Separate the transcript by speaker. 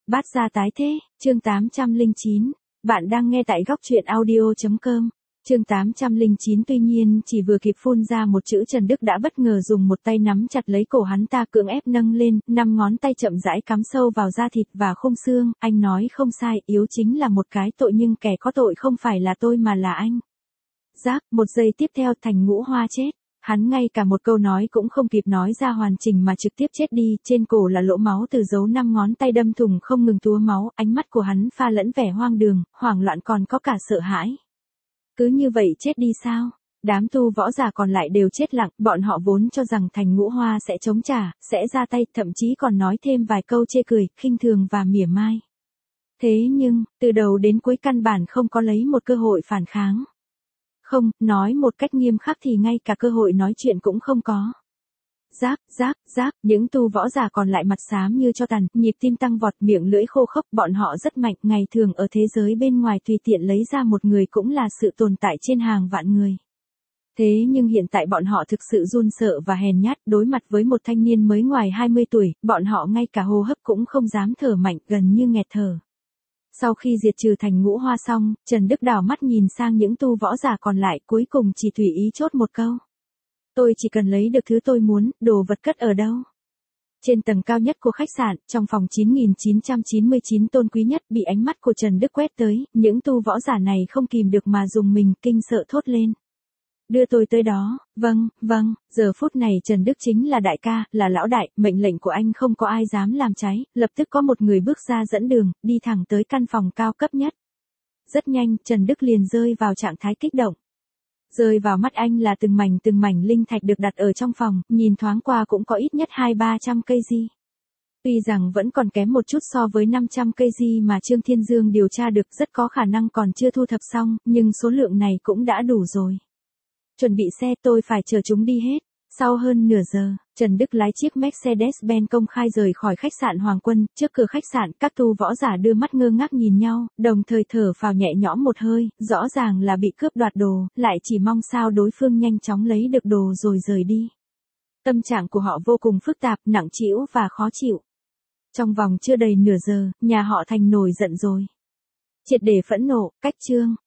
Speaker 1: Bát gia tái thế, chương 809. Bạn đang nghe tại góc truyện audio.com. Chương 809 tuy nhiên chỉ vừa kịp phun ra một chữ Trần Đức đã bất ngờ dùng một tay nắm chặt lấy cổ hắn ta cưỡng ép nâng lên, 5 ngón tay chậm rãi cắm sâu vào da thịt và khung xương, anh nói không sai, yếu chính là một cái tội nhưng kẻ có tội không phải là tôi mà là anh. Giáp, một giây tiếp theo Thành Ngũ Hoa chết. Hắn ngay cả một câu nói cũng không kịp nói ra hoàn chỉnh mà trực tiếp chết đi, trên cổ là lỗ máu từ dấu 5 ngón tay đâm thủng không ngừng túa máu, ánh mắt của hắn pha lẫn vẻ hoang đường, hoảng loạn còn có cả sợ hãi. Cứ như vậy chết đi sao? Đám tu võ giả còn lại đều chết lặng, bọn họ vốn cho rằng Thành Ngũ Hoa sẽ chống trả, sẽ ra tay, thậm chí còn nói thêm vài câu chê cười, khinh thường và mỉa mai. Thế nhưng, từ đầu đến cuối căn bản không có lấy một cơ hội phản kháng. Không, nói một cách nghiêm khắc thì ngay cả cơ hội nói chuyện cũng không có. Giáp, những tu võ giả còn lại mặt xám như cho tàn, nhịp tim tăng vọt, miệng lưỡi khô khốc, bọn họ rất mạnh, ngày thường ở thế giới bên ngoài tùy tiện lấy ra một người cũng là sự tồn tại trên hàng vạn người. Thế nhưng hiện tại bọn họ thực sự run sợ và hèn nhát, đối mặt với một thanh niên mới ngoài 20 tuổi, bọn họ ngay cả hô hấp cũng không dám thở mạnh, gần như nghẹt thở. Sau khi diệt trừ Thành Ngũ Hoa xong, Trần Đức đảo mắt nhìn sang những tu võ giả còn lại, cuối cùng chỉ tùy ý chốt một câu. Tôi chỉ cần lấy được thứ tôi muốn, đồ vật cất ở đâu? Trên tầng cao nhất của khách sạn, trong phòng 9999 tôn quý nhất, bị ánh mắt của Trần Đức quét tới, những tu võ giả này không kìm được mà dùng mình, kinh sợ thốt lên. Đưa tôi tới đó. Vâng, giờ phút này Trần Đức chính là đại ca, là lão đại, mệnh lệnh của anh không có ai dám làm trái, lập tức có một người bước ra dẫn đường, đi thẳng tới căn phòng cao cấp nhất. Rất nhanh, Trần Đức liền rơi vào trạng thái kích động. Rơi vào mắt anh là từng mảnh linh thạch được đặt ở trong phòng, nhìn thoáng qua cũng có ít nhất 200-300 cây di. Tuy rằng vẫn còn kém một chút so với 500 cây di mà Trương Thiên Dương điều tra được, rất có khả năng còn chưa thu thập xong, nhưng số lượng này cũng đã đủ rồi. Chuẩn bị xe, tôi phải chờ chúng đi hết. Sau hơn nửa giờ, Trần Đức lái chiếc Mercedes-Benz công khai rời khỏi khách sạn Hoàng Quân, trước cửa khách sạn, các tu võ giả đưa mắt ngơ ngác nhìn nhau, đồng thời thở phào nhẹ nhõm một hơi, rõ ràng là bị cướp đoạt đồ, lại chỉ mong sao đối phương nhanh chóng lấy được đồ rồi rời đi. Tâm trạng của họ vô cùng phức tạp, nặng trĩu và khó chịu. Trong vòng chưa đầy nửa giờ, nhà họ Thành nổi giận rồi. Triệt để phẫn nộ, cách Trương